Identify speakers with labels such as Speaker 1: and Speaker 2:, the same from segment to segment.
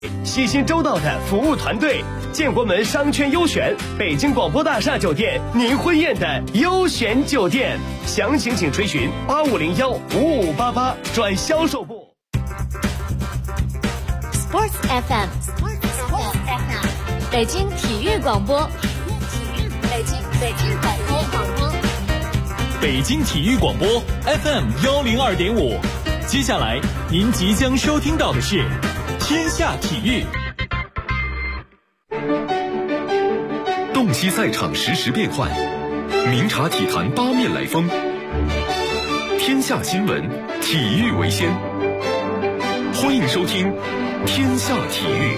Speaker 1: 细心周到的服务团队，建国门商圈优选北京广播大厦酒店，您婚宴的优选酒店。详情请垂询85015588转销售部。
Speaker 2: Sports FM， 北京体育广播，北京广播，
Speaker 3: 北京体育广播 FM102.5。接下来您即将收听到的是天下体育。
Speaker 4: 洞悉赛场实时变幻，明察体坛八面来风。天下新闻，体育为先。欢迎收听天下体育。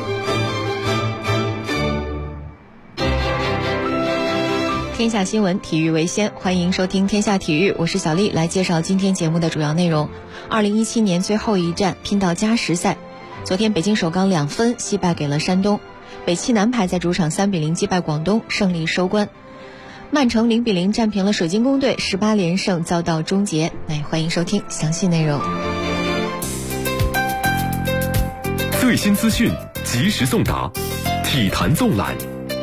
Speaker 5: 天下新闻，体育为先，欢迎收听天下体育，我是小丽，来介绍今天节目的主要内容。2017年最后一战拼到加时赛，昨天北京首钢2分惜败给了山东，北汽男排在主场3比0击败广东，胜利收官。曼城0比0战平了水晶宫队，18连胜遭到终结。那也欢迎收听详细内容。
Speaker 4: 最新资讯及时送达，体坛纵览。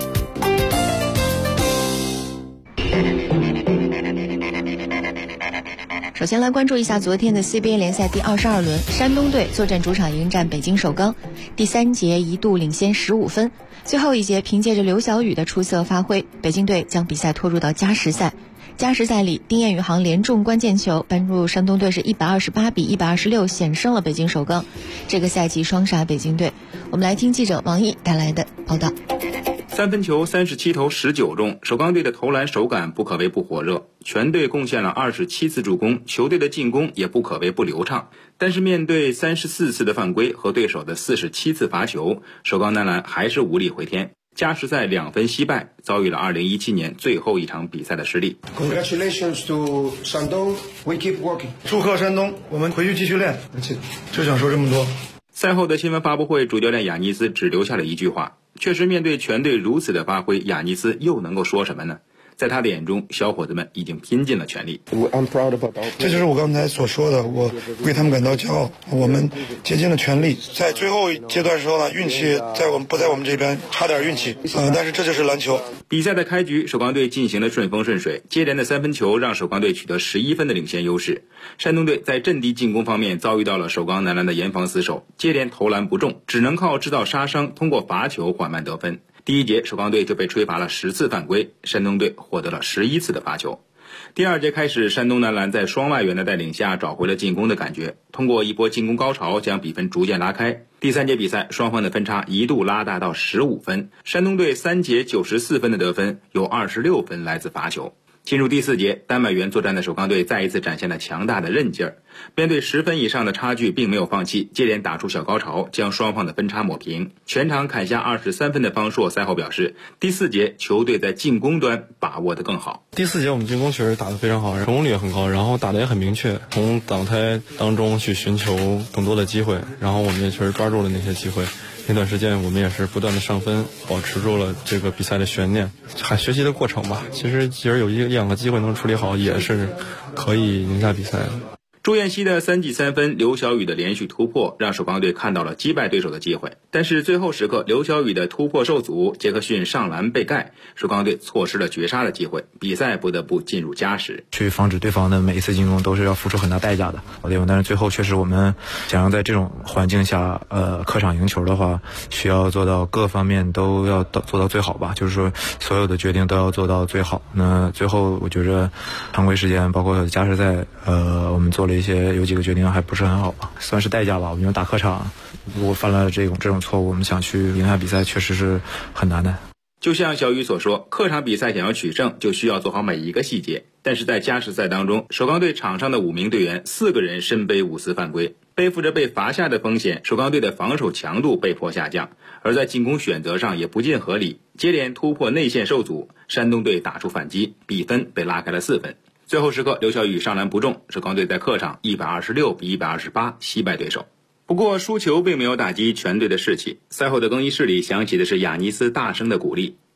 Speaker 5: 首先来关注一下昨天的 CBA 联赛第22轮，山东队作战主场迎战北京首钢，第3节一度领先15分，最后一节凭借着刘晓宇的出色发挥，北京队将比赛拖入到加时赛。加时赛里，丁彦雨航连中关键球，帮助山东队是128比126险胜了北京首钢，这个赛季双杀北京队。我们来听记者王毅带来的报道。
Speaker 6: 三分球37投19中，首钢队的投篮手感不可谓不火热，全队贡献了27次助攻，球队的进攻也不可谓不流畅。但是面对34次的犯规和对手的47次罚球，首钢男篮还是无力回天。加时赛2分惜败，遭遇了2017年最后一场比赛的失利。
Speaker 7: Congratulations to 山东 We keep working。 祝贺山东，我们回去继续练。就想说这么多。
Speaker 6: 赛后的新闻发布会，主教练雅尼斯只留下了一句话，确实面对全队如此的发挥，雅尼斯又能够说什么呢？在他的眼中，小伙子们已经拼尽了全力。
Speaker 7: 这就是我刚才所说的，我为他们感到骄傲。我们竭尽了全力，在最后阶段时候呢，运气不在我们这边，差点运气。但是这就是篮球。
Speaker 6: 比赛的开局，首钢队进行了顺风顺水，接连的3分球让首钢队取得11分的领先优势。山东队在阵地进攻方面遭遇到了首钢男篮的严防死守，接连投篮不中，只能靠制造杀伤，通过罚球缓慢得分。第一节，首钢队就被吹罚了10次犯规，山东队获得了11次的罚球。第二节开始，山东男篮在双外援的带领下找回了进攻的感觉，通过一波进攻高潮将比分逐渐拉开。第3节比赛，双方的分差一度拉大到15分，山东队3节94分的得分，有26分来自罚球。进入第4节，丹麦援作战的首钢队再一次展现了强大的韧劲儿，面对10分以上的差距并没有放弃，接连打出小高潮，将双方的分差抹平。全场砍下23分的方硕赛后表示，第4节球队在进攻端把握得更好。
Speaker 8: 第4节我们进攻确实打得非常好，成功率也很高，然后打得也很明确，从挡拆当中去寻求更多的机会，然后我们也确实抓住了那些机会。那段时间我们也是不断的上分，保持住了这个比赛的悬念，还学习的过程吧。其实有1-2个机会能处理好，也是可以赢下比赛的。
Speaker 6: 朱彦西的3记3分，刘晓宇的连续突破，让首钢队看到了击败对手的机会。但是最后时刻，刘晓宇的突破受阻，杰克逊上篮被盖，首钢队错失了绝杀的机会，比赛不得不进入加时。
Speaker 9: 去防止对方的每一次进攻都是要付出很大代价的，但是最后确实我们想要在这种环境下，客场赢球的话，需要做到各方面都要做到最好吧，就是说所有的决定都要做到最好。那最后我觉着常规时间包括加时赛，我们做了有几个决定还不是很好吧，算是代价吧。我们打客场，如果犯了这种错误，我们想去赢下比赛确实是很难的。
Speaker 6: 就像小雨所说，客场比赛想要取胜，就需要做好每一个细节。但是在加时赛当中，首钢队场上的5名队员4个人身背5次犯规，背负着被罚下的风险，首钢队的防守强度被迫下降，而在进攻选择上也不尽合理，接连突破内线受阻，山东队打出反击，比分被拉开了4分。最后时刻，刘晓宇上篮不中，首钢队在客场126比128惜败对手。不过输球并没有打击全队的士气，赛后的更衣室里响起的是雅尼斯大声的鼓励，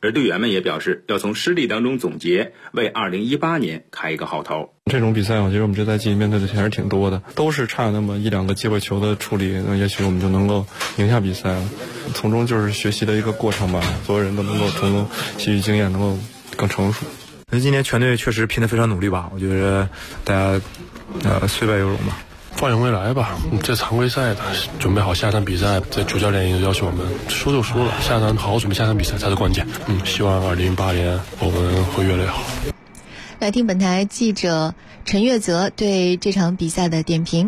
Speaker 6: 而队员们也表示要从失利当中总结，为2018年开一个好头。
Speaker 8: 这种比赛我觉得我们这赛季面对的还是挺多的，都是差那么1-2个机会球的处理，那也许我们就能够赢下比赛了。从中就是学习的一个过程吧，所有人都能够从中吸取经验，能够更成熟。
Speaker 9: 今年全队确实拼得非常努力吧，我觉得大家虽败犹荣吧。
Speaker 10: 放眼未来吧，这常规赛的准备好下场比赛，这主教练也要求我们输就输了，下场好好准备下场比赛才是关键。希望2018年我们会越来越好。
Speaker 5: 来听本台记者陈月泽对这场比赛的点评。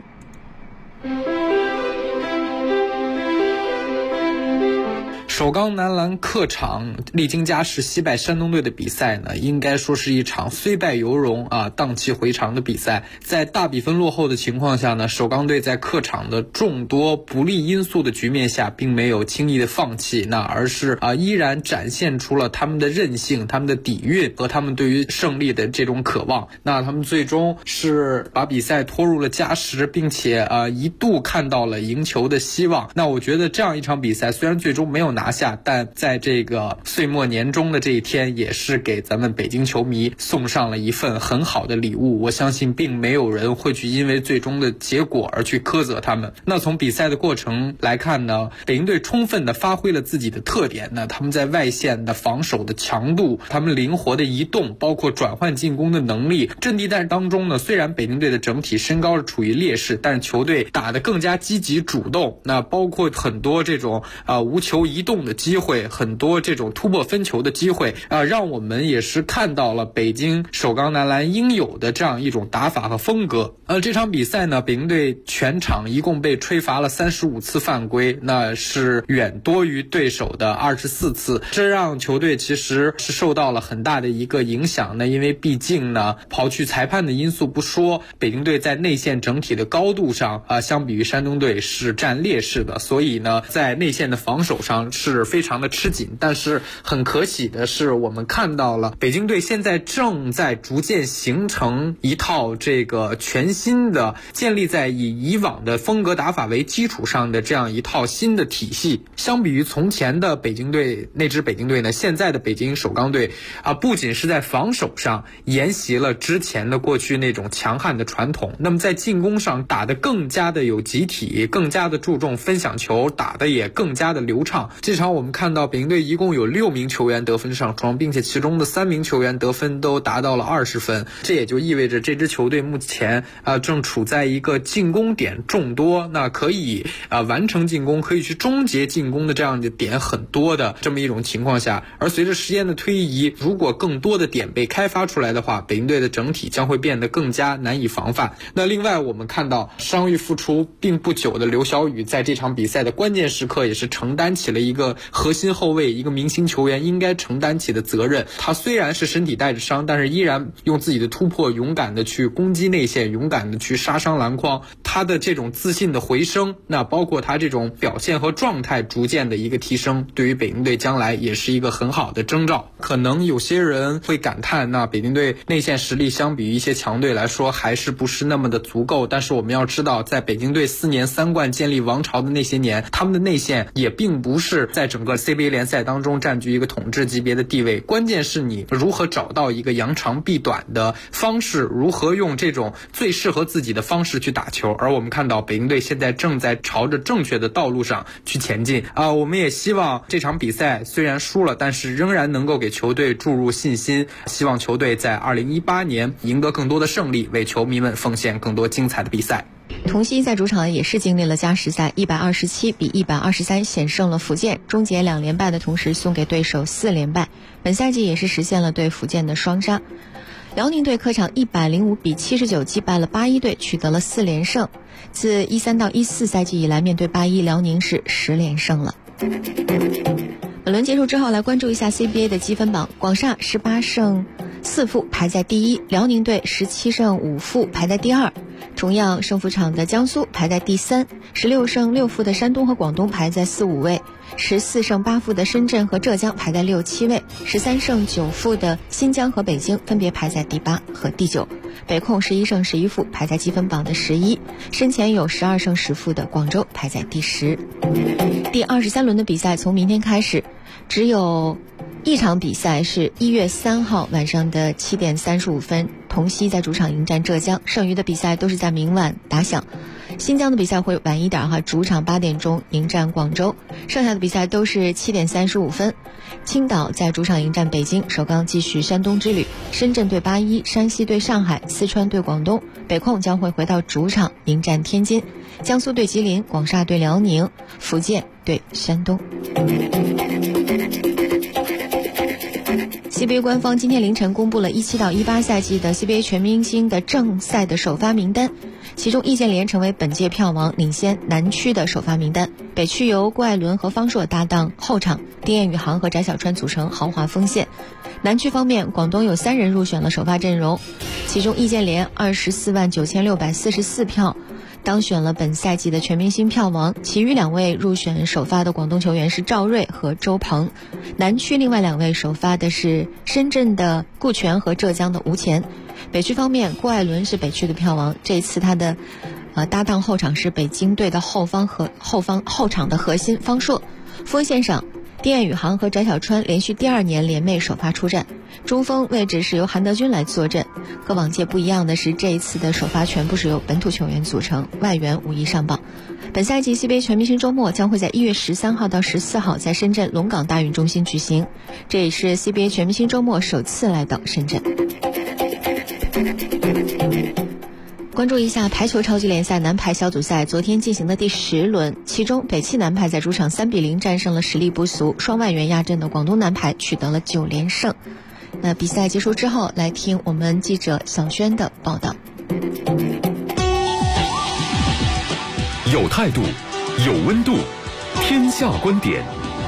Speaker 11: 首钢男篮客场历经加时惜败山东队的比赛呢，应该说是一场虽败犹荣荡气回肠的比赛。在大比分落后的情况下呢，首钢队在客场的众多不利因素的局面下，并没有轻易的放弃，而是依然展现出了他们的韧性、他们的底蕴和他们对于胜利的这种渴望。那他们最终是把比赛拖入了加时，并且一度看到了赢球的希望。那我觉得这样一场比赛虽然最终没有拿下，但在这个岁末年终的这一天，也是给咱们北京球迷送上了一份很好的礼物。我相信并没有人会去因为最终的结果而去苛责他们。那从比赛的过程来看呢，北京队充分的发挥了自己的特点。那他们在外线的防守的强度，他们灵活的移动，包括转换进攻的能力。阵地战当中呢，虽然北京队的整体身高是处于劣势，但是球队打得更加积极主动。那包括很多这种无球移动的机会，很多这种突破分球的机会让我们也是看到了北京首钢男篮应有的这样一种打法和风格。这场比赛呢，北京队全场一共被吹罚了35次犯规，那是远多于对手的24次，这让球队其实是受到了很大的一个影响呢。因为毕竟呢，刨去裁判的因素不说，北京队在内线整体的高度上相比于山东队是占劣势的，所以呢，在内线的防守上是非常的吃紧。但是很可喜的是，我们看到了北京队现在正在逐渐形成一套这个全新的建立在以往的风格打法为基础上的这样一套新的体系。相比于从前的北京队，那支北京队呢，现在的北京首钢队不仅是在防守上沿袭了之前的过去那种强悍的传统，那么在进攻上打得更加的有集体，更加的注重分享球，打得也更加的流畅。这场我们看到北京队一共有6名球员得分上双，并且其中的3名球员得分都达到了20分，这也就意味着这支球队目前正处在一个进攻点众多，那可以完成进攻，可以去终结进攻的这样的点很多的这么一种情况下。而随着时间的推移，如果更多的点被开发出来的话，北京队的整体将会变得更加难以防范。那另外我们看到伤愈复出并不久的刘晓宇，在这场比赛的关键时刻也是承担起了一个核心后卫、一个明星球员应该承担起的责任。他虽然是身体带着伤，但是依然用自己的突破勇敢的去攻击内线，勇敢的去杀伤篮筐。他的这种自信的回升，那包括他这种表现和状态逐渐的一个提升，对于北京队将来也是一个很好的征兆。可能有些人会感叹，那北京队内线实力相比于一些强队来说还是不是那么的足够，但是我们要知道，在北京队4年3冠建立王朝的那些年，他们的内线也并不是在整个 CBA 联赛当中占据一个统治级别的地位，关键是你如何找到一个扬长避短的方式，如何用这种最适合自己的方式去打球。而我们看到北京队现在正在朝着正确的道路上去前进我们也希望这场比赛虽然输了，但是仍然能够给球队注入信心，希望球队在2018年赢得更多的胜利，为球迷们奉献更多精彩的比赛。
Speaker 5: 同曦在主场也是经历了加时赛，127比123险胜了福建，终结2连败的同时送给对手4连败，本赛季也是实现了对福建的双杀。辽宁队客场105比79击败了81队，取得了4连胜。自13到14赛季以来，面对81，辽宁是10连胜了。本轮结束之后，来关注一下 CBA 的积分榜。广厦18胜4负排在第1，辽宁队17胜5负排在第2。同样胜负场的江苏排在第3，16胜6负的山东和广东排在4、5位，14胜8负的深圳和浙江排在6、7位，13胜9负的新疆和北京分别排在第8和第9。北控11胜11负排在积分榜的11，身前有12胜10负的广州排在第10。第23轮的比赛从明天开始，只有一场比赛是1月3号晚上的7点35分，同曦在主场迎战浙江，剩余的比赛都是在明晚打响。新疆的比赛会晚一点主场8点钟迎战广州，剩下的比赛都是7点35分。青岛在主场迎战北京，首钢继续山东之旅，深圳对81，山西对上海，四川对广东，北控将会回到主场迎战天津，江苏对吉林，广厦对辽宁，福建对山东。CBA 官方今天凌晨公布了17到18赛季的 CBA 全明星的正赛的首发名单，其中易建联成为本届票王，领先南区的首发名单。北区由郭艾伦和方硕搭档后场，丁彦雨航和翟小川组成豪华锋线。南区方面，广东有3人入选了首发阵容，其中易建联249644票当选了本赛季的全明星票王，其余2位入选首发的广东球员是赵睿和周鹏。南区另外2位首发的是深圳的顾全和浙江的吴前。北区方面，郭艾伦是北区的票王，这次他的搭档后场是北京队的后场的核心方硕。锋线上，丁彦雨航和翟小川连续第2年联袂首发出战，中锋位置是由韩德君来坐镇。和往届不一样的是，这一次的首发全部是由本土球员组成，外援无一上榜。本赛季 CBA 全明星周末将会在1月13号到14号在深圳龙岗大运中心举行，这也是 CBA 全明星周末首次来到深圳。关注一下排球超级联赛男排小组赛昨天进行的第10轮，其中北汽男排在主场3比0战胜了实力不俗、双外援压阵的广东男排，取得了9连胜。那比赛结束之后，来听我们记者小轩的报道。
Speaker 4: 有态度，有温度，天下观点。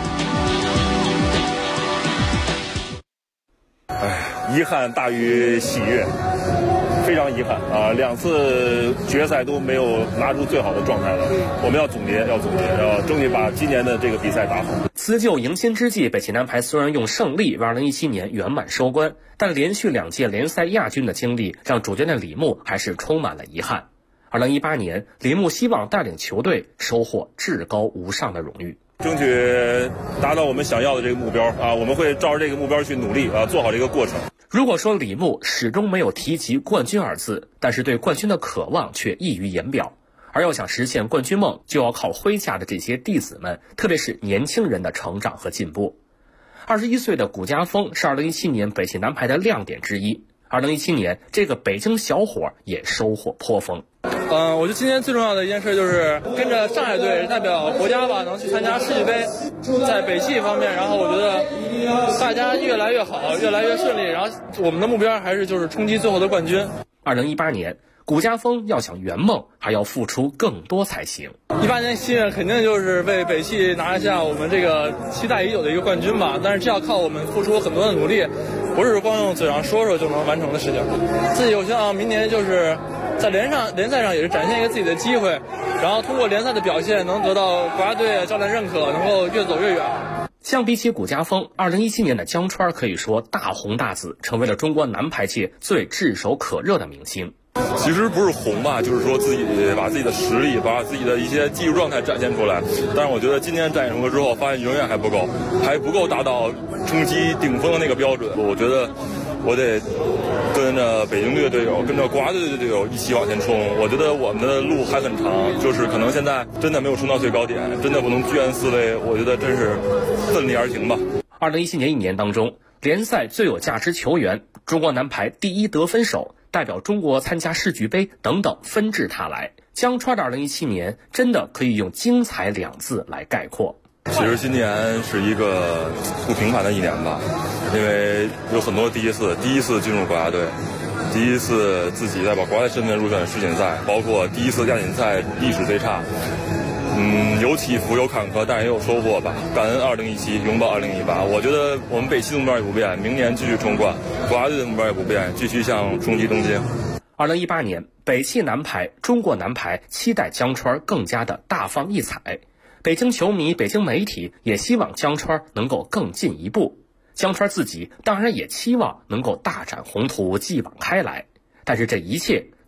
Speaker 12: 遗憾大于喜悦，非常遗憾啊！2次决赛都没有拿出最好的状态来，我们要总结，要争取把今年的这个比赛打好。
Speaker 13: 辞旧迎新之际，北汽男排虽然用胜利为2017年圆满收官，但连续2届联赛亚军的经历让主教练李牧还是充满了遗憾。2018年，李牧希望带领球队收获至高无上的荣誉，
Speaker 12: 争取达到我们想要的这个目标啊！我们会照着这个目标去努力啊，做好这个过程。
Speaker 13: 如果说李牧始终没有提及冠军2字，但是对冠军的渴望却溢于言表。而要想实现冠军梦，就要靠麾下的这些弟子们，特别是年轻人的成长和进步。21岁的谷家锋是2017年北汽男排的亮点之一。2017年，这个北京小伙也收获颇丰。
Speaker 14: 我觉得今天最重要的一件事就是跟着上海队代表国家吧，能去参加世界杯。在北汽方面，然后我觉得大家越来越好，越来越顺利，然后我们的目标还是就是冲击最后的冠军。
Speaker 13: 2018年，谷家锋要想圆梦，还要付出更多才行。
Speaker 14: 18年心愿肯定就是为北汽拿下我们这个期待已久的一个冠军吧，但是这要靠我们付出很多的努力，不是光用嘴上说说就能完成的事情。自己我希望明年就是在联赛上也是展现一个自己的机会，然后通过联赛的表现能得到国家队教练认可，能够越走越远。
Speaker 13: 相比起谷家锋，2017年的江川可以说大红大紫，成为了中国男排界最炙手可热的明星。
Speaker 12: 其实不是红吧，就是说自己把自己的实力，把自己的一些技术状态展现出来。但是我觉得今年展现出来之后，发现永远还不够达到冲击顶峰的那个标准。我觉得我得跟着北京队的队友，跟着国家队的队友一起往前冲。我觉得我们的路还很长，就是可能现在真的没有冲到最高点，真的不能居安思危。我觉得真是奋力而行吧。
Speaker 13: 2017年1年当中，联赛最有价值球员、中国男排第1得分手、代表中国参加世俱杯等等纷至沓来。江川的2017年真的可以用精彩2字来概括。
Speaker 12: 其实今年是一个不平凡的1年吧，因为有很多第一次进入国家队，第一次自己代表国家队身份入选世锦赛，包括第一次亚锦赛历史最差。有起伏有坎坷，但也有收获吧。感恩2017，拥抱2018。我觉得我们北汽的目标也不变，明年继续冲冠；国家队的目标也不变，继续向冲击东京。
Speaker 13: 2018年，北汽男排、中国男排期待江川更加的大放异彩。北京球迷、北京媒体也希望江川能够更进一步。江川自己当然也期望能够大展宏图，继往开来。但是这一切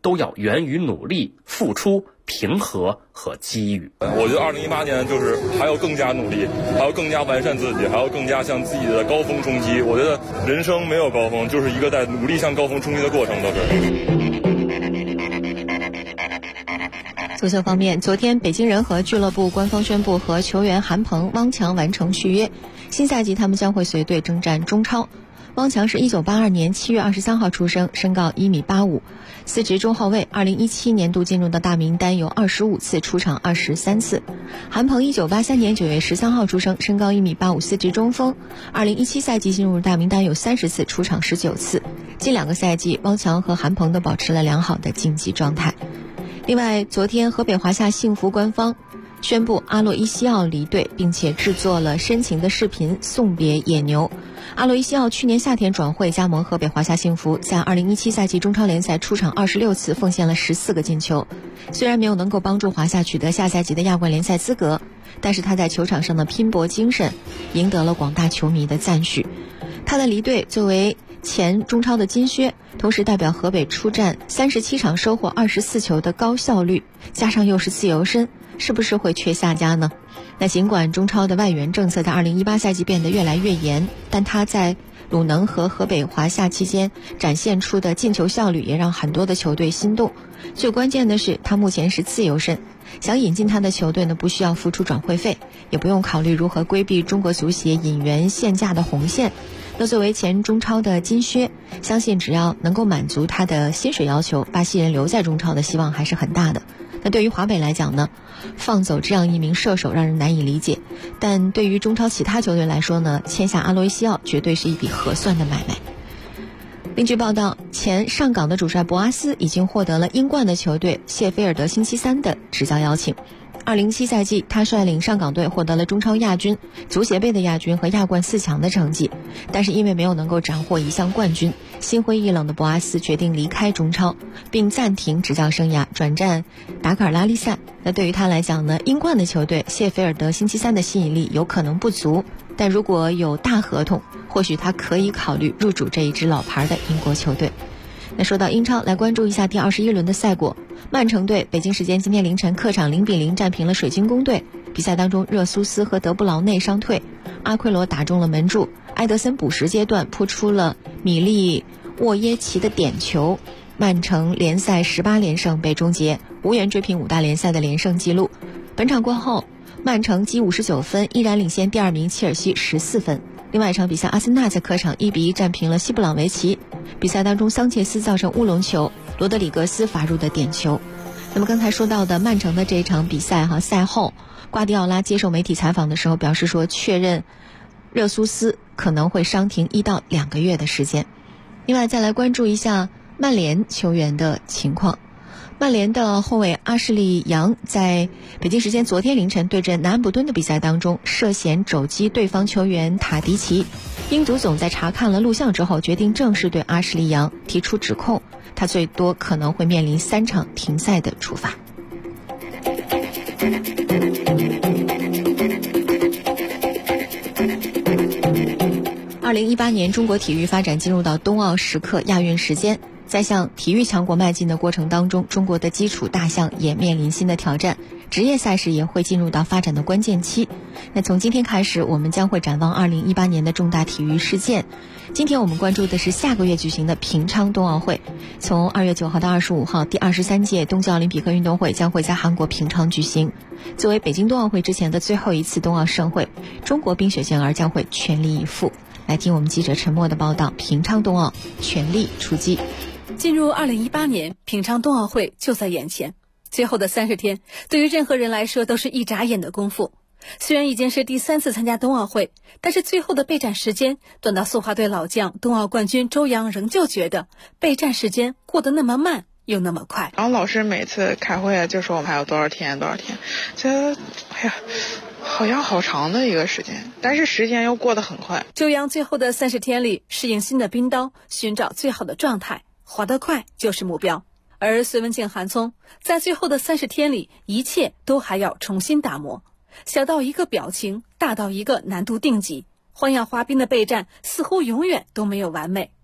Speaker 13: 都要源于努力、付出、平和和机遇。
Speaker 12: 我觉得2018年就是还要更加努力，还要更加完善自己，还要更加向自己的高峰冲击。我觉得人生没有高峰，就是一个在努力向高峰冲击的过程，都是。
Speaker 5: 足球方面，昨天北京人和俱乐部官方宣布和球员韩鹏、汪强完成续约，新赛季他们将会随队征战中超。汪强是1982年7月23号出生，身高1.85米，司职中后卫。2017年度进入的大名单有25次，出场23次。韩鹏1983年9月13号出生，身高1.85米，司职中锋。2017赛季进入大名单有30次，出场19次。近2个赛季，汪强和韩鹏都保持了良好的竞技状态。另外，昨天河北华夏幸福官方宣布阿洛伊西奥离队，并且制作了深情的视频送别野牛。阿洛伊西奥去年夏天转会加盟河北华夏幸福，在2017赛季中超联赛出场26次，奉献了14个进球。虽然没有能够帮助华夏取得下赛季的亚冠联赛资格，但是他在球场上的拼搏精神赢得了广大球迷的赞许。他的离队作为前中超的金靴，同时代表河北出战37场收获24球的高效率，加上又是自由身，是不是会缺下家呢？那尽管中超的外援政策在2018赛季变得越来越严，但他在鲁能和河北华夏期间展现出的进球效率也让很多的球队心动。最关键的是，他目前是自由身，想引进他的球队呢，不需要付出转会费，也不用考虑如何规避中国足协引援限价的红线。那作为前中超的金靴，相信只要能够满足他的薪水要求，巴西人留在中超的希望还是很大的。那对于华北来讲呢，放走这样一名射手让人难以理解，但对于中超其他球队来说呢，签下阿洛伊西奥绝对是一笔合算的买卖。另据报道，前上港的主帅博阿斯已经获得了英冠的球队谢菲尔德星期三的执教邀请。2017赛季，他率领上港队获得了中超亚军、足协杯的亚军和亚冠4强的成绩，但是因为没有能够斩获一项冠军，心灰意冷的博阿斯决定离开中超，并暂停执教生涯，转战达喀尔拉力赛。那对于他来讲呢，英冠的球队谢菲尔德星期三的吸引力有可能不足，但如果有大合同，或许他可以考虑入主这一支老牌的英国球队。那说到英超，来关注一下第21轮的赛果。曼城队北京时间今天凌晨客场0-0战平了水晶宫队。比赛当中，热苏斯和德布劳内伤退，阿奎罗打中了门柱，埃德森补时阶段扑出了米利沃耶奇的点球。曼城联赛18连胜被终结，无缘追平5大联赛的连胜纪录。本场过后，曼城积59分，依然领先第2名切尔西14分。另外一场比赛，阿森纳在客场1-1战平了西布朗维奇。比赛当中，桑切斯造成乌龙球，罗德里格斯罚入的点球。那么刚才说到的曼城的这一场比赛赛后瓜迪奥拉接受媒体采访的时候表示说，确认热苏斯可能会伤停1到2个月的时间。另外再来关注一下曼联球员的情况。曼联的后卫阿什利杨在北京时间昨天凌晨对阵南安普敦的比赛当中涉嫌肘击对方球员塔迪奇，英足总在查看了录像之后决定正式对阿什利杨提出指控，他最多可能会面临3场停赛的处罚。2018年中国体育发展进入到冬奥时刻亚运时间，在向体育强国迈进的过程当中，中国的基础大项也面临新的挑战，职业赛事也会进入到发展的关键期。那从今天开始，我们将会展望2018年的重大体育事件。今天我们关注的是下个月举行的平昌冬奥会。从2月9号到25号，第23届冬季奥林匹克运动会将会在韩国平昌举行。作为北京冬奥会之前的最后一次冬奥盛会，中国冰雪健儿将会全力以赴。来听我们记者陈默的报道，平昌冬奥全力出击。
Speaker 15: 进入2018年，平昌冬奥会就在眼前，最后的30天对于任何人来说都是一眨眼的功夫。虽然已经是第3次参加冬奥会，但是最后的备战时间短到速滑队老将冬奥冠军周洋仍旧觉得备战时间过得那么慢又那么快。
Speaker 16: 然后老师每次开会就说我们还有多少天，觉得好像好长的一个时间，但是时间又过得很快。
Speaker 15: 周洋最后的30天里适应新的冰刀，寻找最好的状态，滑得快就是目标。而隋文静、韩聪在最后的30天里，一切都还要重新打磨，小到一个表情，大到一个难度定级，花样滑冰的备战似乎永远都没有完美。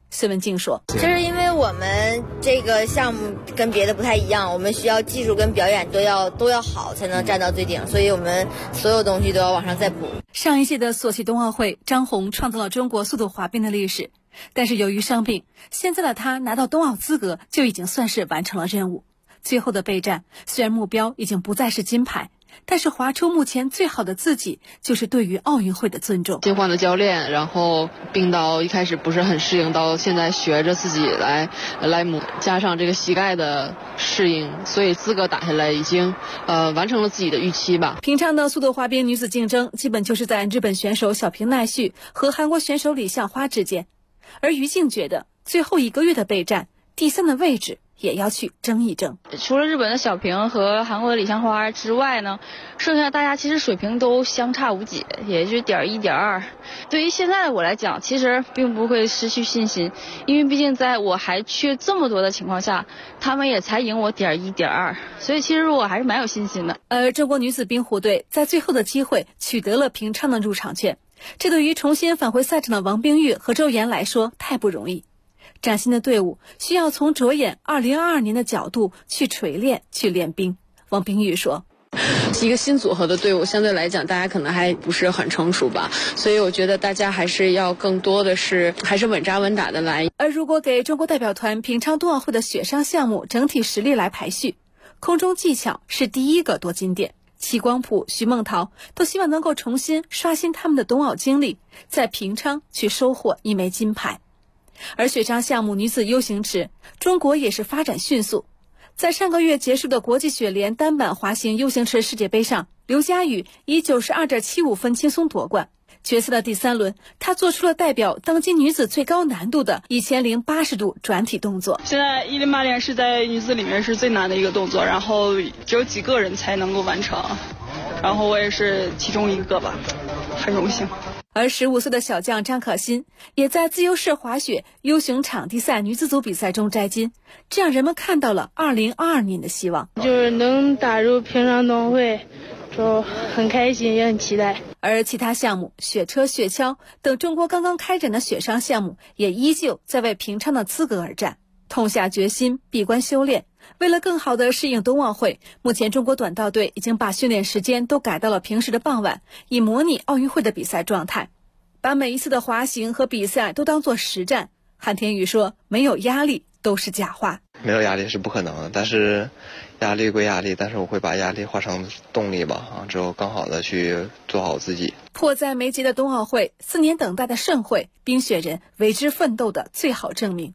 Speaker 15: 孙文静说，
Speaker 17: 就是因为我们这个项目跟别的不太一样，我们需要技术跟表演都要好才能站到最顶，所以我们所有东西都要往上再补。
Speaker 15: 上一届的索契冬奥会，张虹创造了中国速度滑冰的历史，但是由于伤病，现在的他拿到冬奥资格就已经算是完成了任务。最后的备战，虽然目标已经不再是金牌，但是滑出目前最好的自己，就是对于奥运会的尊重。
Speaker 18: 新换的教练，然后病到一开始不是很适应，到现在学着自己来磨，加上这个膝盖的适应，所以资格打下来已经完成了自己的预期吧。
Speaker 15: 平昌的速度滑冰女子竞争基本就是在日本选手小平奈绪和韩国选手李相花之间，而于静觉得最后1个月的备战，第3的位置也要去争一争。
Speaker 19: 除了日本的小平和韩国的李相花之外呢，剩下大家其实水平都相差无几，也就1.1、1.2。对于现在的我来讲，其实并不会失去信心，因为毕竟在我还缺这么多的情况下，他们也才赢我1.1、1.2，所以其实我还是蛮有信心的。
Speaker 15: 而中国女子冰壶队在最后的机会取得了平昌的入场券，这对于重新返回赛场的王冰玉和周岩来说太不容易。崭新的队伍需要从着眼2022年的角度去锤炼、去练兵。王冰玉说，
Speaker 18: 一个新组合的队伍，相对来讲大家可能还不是很成熟吧，所以我觉得大家还是要更多的是还是稳扎稳打的来。
Speaker 15: 而如果给中国代表团平昌冬奥会的雪上项目整体实力来排序，空中技巧是第1个夺金点，齐光谱、徐梦桃都希望能够重新刷新他们的冬奥经历，在平昌去收获1枚金牌。而雪上项目女子 U 型池，中国也是发展迅速。在上个月结束的国际雪联单板滑行 U 型池世界杯上，刘佳宇以 92.75 分轻松夺冠。决赛的第3轮，她做出了代表当今女子最高难度的1080度转体动作。
Speaker 20: 现在108连是在女子里面是最难的一个动作，然后只有几个人才能够完成，然后我也是其中一个吧，很荣幸。
Speaker 15: 而15岁的小将张可欣也在自由式滑雪 U 型场地赛女子组比赛中摘金，这让人们看到了2022年的希望。
Speaker 21: 就是能打入平昌冬奥会，就很开心也很期待。
Speaker 15: 而其他项目雪车、雪橇等中国刚刚开展的雪上项目也依旧在为平昌的资格而战，痛下决心，闭关修炼。为了更好地适应冬奥会，目前中国短道队已经把训练时间都改到了平时的傍晚，以模拟奥运会的比赛状态，把每一次的滑行和比赛都当作实战。韩天宇说，没有压力都是假话。
Speaker 22: 没有压力是不可能的，但是压力归压力，但是我会把压力化成动力吧，之后更好的去做好自己。
Speaker 15: 迫在眉睫的冬奥会，4年等待的盛会，冰雪人为之奋斗的最好证明。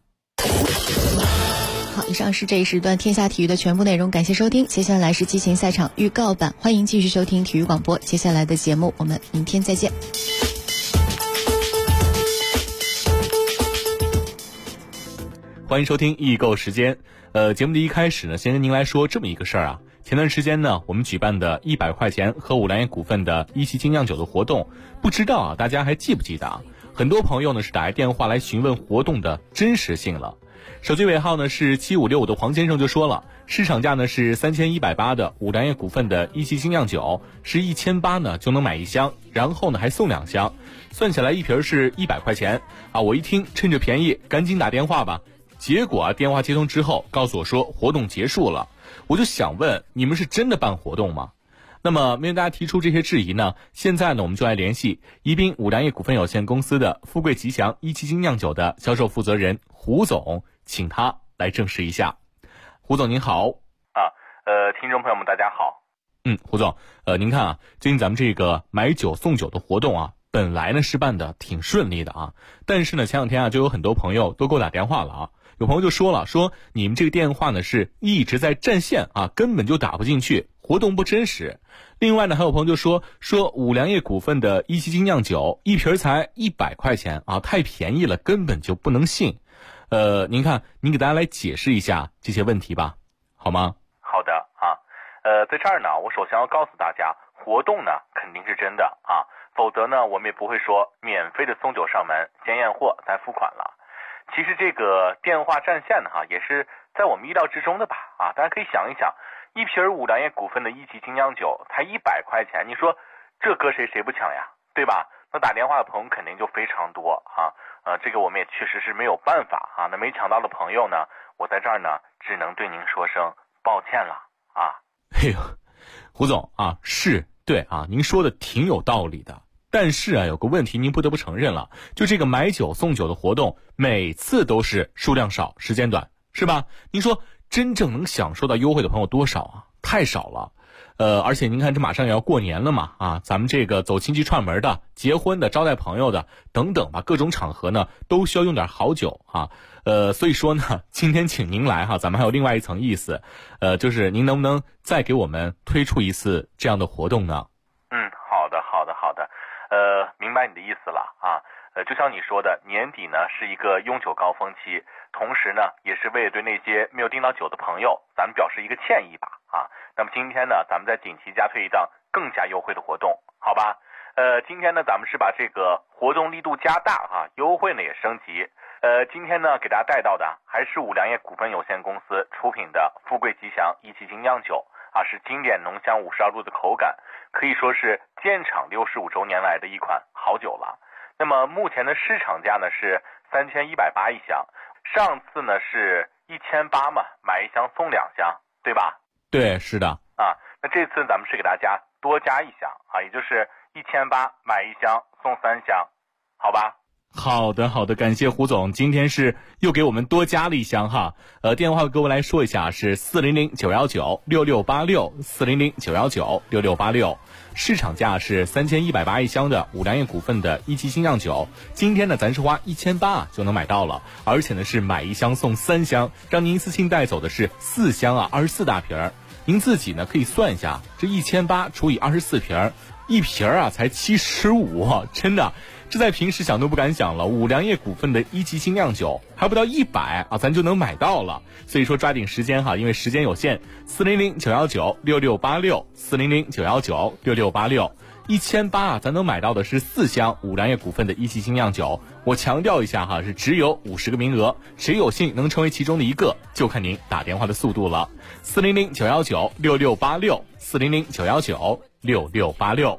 Speaker 5: 好，以上是这一时段天下体育的全部内容，感谢收听。接下来是激情赛场预告版，欢迎继续收听体育广播。接下来的节目我们明天再见。
Speaker 23: 欢迎收听易购时间。节目的一开始呢，先跟您来说这么一个事儿啊。前段时间呢，我们举办的100块钱和五粮液股份的一汽精酿酒的活动，不知道大家还记不记得啊？很多朋友呢是打来电话来询问活动的真实性了。手机尾号呢是7565的黄先生就说了，市场价呢是3180的五粮液股份的一汽精酿酒，是1800呢就能买1箱，然后呢还送2箱，算起来一瓶是100块钱啊！我一听趁着便宜赶紧打电话吧。结果电话接通之后告诉我说活动结束了，我就想问，你们是真的办活动吗？那么面对大家提出这些质疑呢，现在呢我们就来联系宜宾五粮液股份有限公司的富贵吉祥一汽精酿酒的销售负责人胡总，请他来证实一下。胡总您好。
Speaker 24: 听众朋友们大家好。
Speaker 23: 胡总，您看啊，最近咱们这个买酒送酒的活动啊，本来呢是办的挺顺利的啊，但是呢前两天啊就有很多朋友都给我打电话了啊，有朋友就说了，说你们这个电话呢是一直在占线啊，根本就打不进去，活动不真实。另外呢还有朋友就说五粮液股份的一汽精酿酒一瓶才100块钱啊，太便宜了，根本就不能信。您看您给大家来解释一下这些问题吧，好吗？
Speaker 24: 好的啊，在这儿呢我首先要告诉大家，活动呢肯定是真的啊，否则呢我们也不会说免费的送酒上门，先验货再付款了。其实这个电话占线呢也是在我们意料之中的吧啊，大家可以想一想，一瓶五粮液股份的一汽精酿酒才100块钱，你说这搁谁不抢呀，对吧？那打电话的朋友肯定就非常多啊。 这个我们也确实是没有办法啊。那没抢到的朋友呢，我在这儿呢只能对您说声抱歉了啊。
Speaker 23: 哎呦，胡总啊，是对啊，您说的挺有道理的。但是啊，有个问题您不得不承认了，就这个买酒送酒的活动，每次都是数量少，时间短，是吧？您说真正能享受到优惠的朋友多少啊？太少了。而且您看，这马上也要过年了嘛，啊，咱们这个走亲戚串门的、结婚的、招待朋友的等等吧，各种场合呢都需要用点好酒啊。所以说呢，今天请您来哈，咱们还有另外一层意思，就是您能不能再给我们推出一次这样的活动呢？
Speaker 24: 好的，明白你的意思了啊。就像你说的，年底呢是一个用酒高峰期，同时呢也是为了对那些没有订到酒的朋友，咱们表示一个歉意吧啊。那么今天呢，咱们再紧急加推一档更加优惠的活动，好吧？今天呢咱们是把这个活动力度加大啊，优惠呢也升级。今天呢给大家带到的还是五粮液股份有限公司出品的富贵吉祥一汽精酿酒啊，是经典浓香52度的口感，可以说是建厂65周年来的一款好酒了。那么目前的市场价呢是3180一箱，上次呢是1800嘛，买一箱送2箱，对吧？
Speaker 23: 对，是的。
Speaker 24: 啊，那这次咱们是给大家多加一箱啊，也就是1800买一箱送3箱，好吧？
Speaker 23: 好的，感谢胡总，今天是又给我们多加了一箱哈。电话各位来说一下是400-919-6686，400-919-6686，市场价是3180一箱的五粮液股份的一汽精酿酒。今天呢，咱是花1800就能买到了，而且呢是买一箱送3箱，让您一次性带走的是4箱啊，24大瓶儿。您自己呢可以算一下，这1800除以24瓶儿，一瓶儿啊才75，真的。这在平时想都不敢想了，五粮液股份的一汽精酿酒还不到100啊，咱就能买到了。所以说抓紧时间哈，因为时间有限。400-919-6686，400-919-6686，1800啊，咱能买到的是4箱五粮液股份的一汽精酿酒。我强调一下哈，是只有50个名额，谁有幸能成为其中的一个，就看您打电话的速度了。400-919-6686，400-919-6686。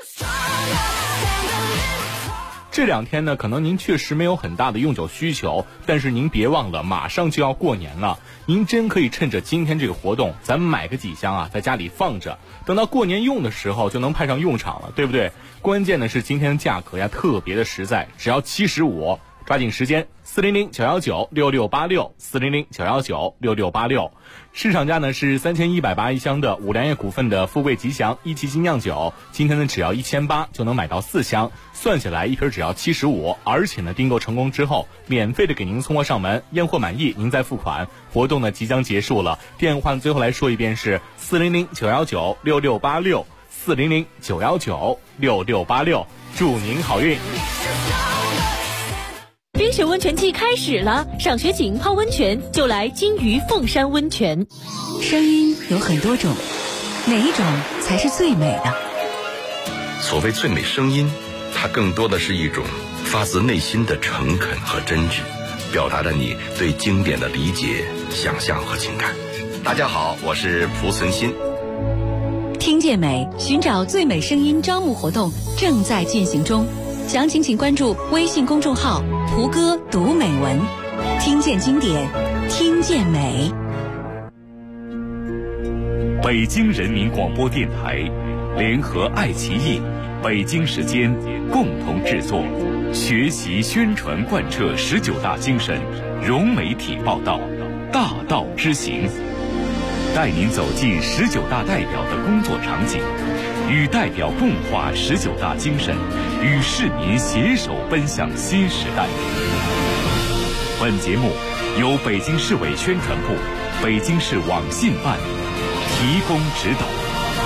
Speaker 23: 这2天呢，可能您确实没有很大的用酒需求，但是您别忘了，马上就要过年了，您真可以趁着今天这个活动，咱们买个几箱啊，在家里放着，等到过年用的时候就能派上用场了，对不对？关键的是今天的价格呀，特别的实在，只要75，抓紧时间。400-919-6686，400-919-6686，市场价呢是3180一箱的五粮液股份的富贵吉祥一汽精酿酒，今天呢只要1800就能买到4箱，算下来一瓶只要75，而且呢订购成功之后，免费的给您送货上门，验货满意您再付款。活动呢即将结束了，电话最后来说一遍是400-919-6686，400-919-6686，祝您好运。
Speaker 1: 冰雪温泉季开始了，赏雪景泡温泉就来金鱼凤山温泉。
Speaker 2: 声音有很多种，哪一种才是最美的？
Speaker 3: 所谓最美声音，它更多的是一种发自内心的诚恳和真挚，表达着你对经典的理解、想象和情感。大家好，我是蒲存昕。
Speaker 2: 听见美，寻找最美声音招募活动正在进行中，详情请关注微信公众号蒲哥读美文，听见经典，听见美。
Speaker 7: 北京人民广播电台联合爱奇艺、北京时间共同制作，学习宣传贯彻19大精神，融媒体报道，大道之行，带您走进19大代表的工作场景，与代表共话19大精神，与市民携手奔向新时代。本节目由北京市委宣传部、北京市网信办提供指导。